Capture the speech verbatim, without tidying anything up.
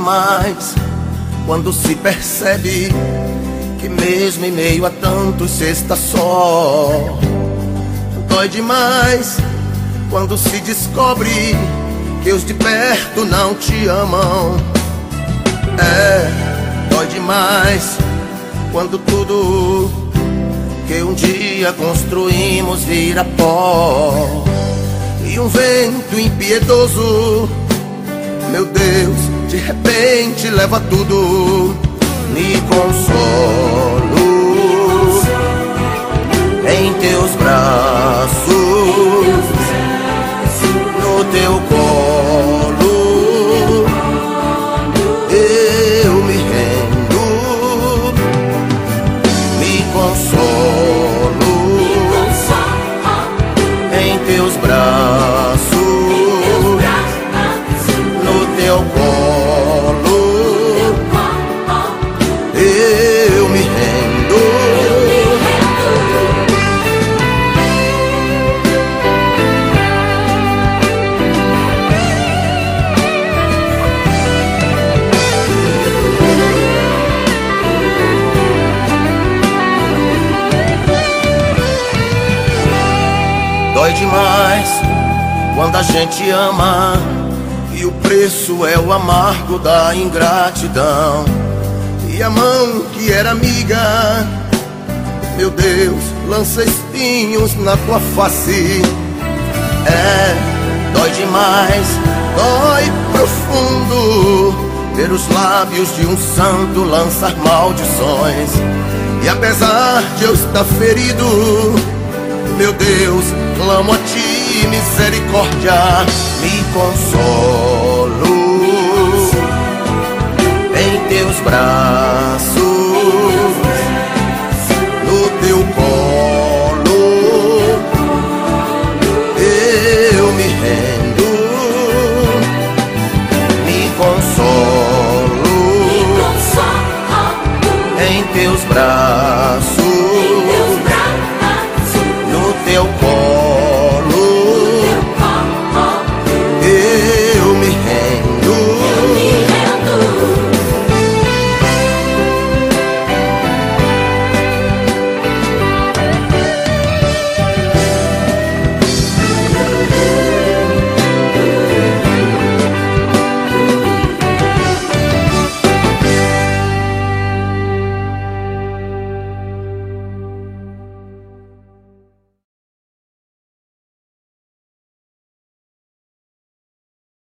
demais quando se percebe que mesmo em meio a tantos cê está só. Dói demais quando se descobre que os de perto não te amam. É, dói demais quando tudo que um dia construímos vira pó. E um vento impiedoso, meu Deus, de repente leva tudo. Me consolo em teus braços, no teu colo eu me rendo. Me consolo em teus braços, no teu colo eu me rendo. Dói demais quando a gente ama e o preço é o amargo da ingratidão. E a mão que era amiga, meu Deus, lança espinhos na tua face. É, dói demais, dói profundo ver os lábios de um santo lançar maldições. E apesar de eu estar ferido, meu Deus, clamo a ti, misericórdia. Me consolo em teus braços,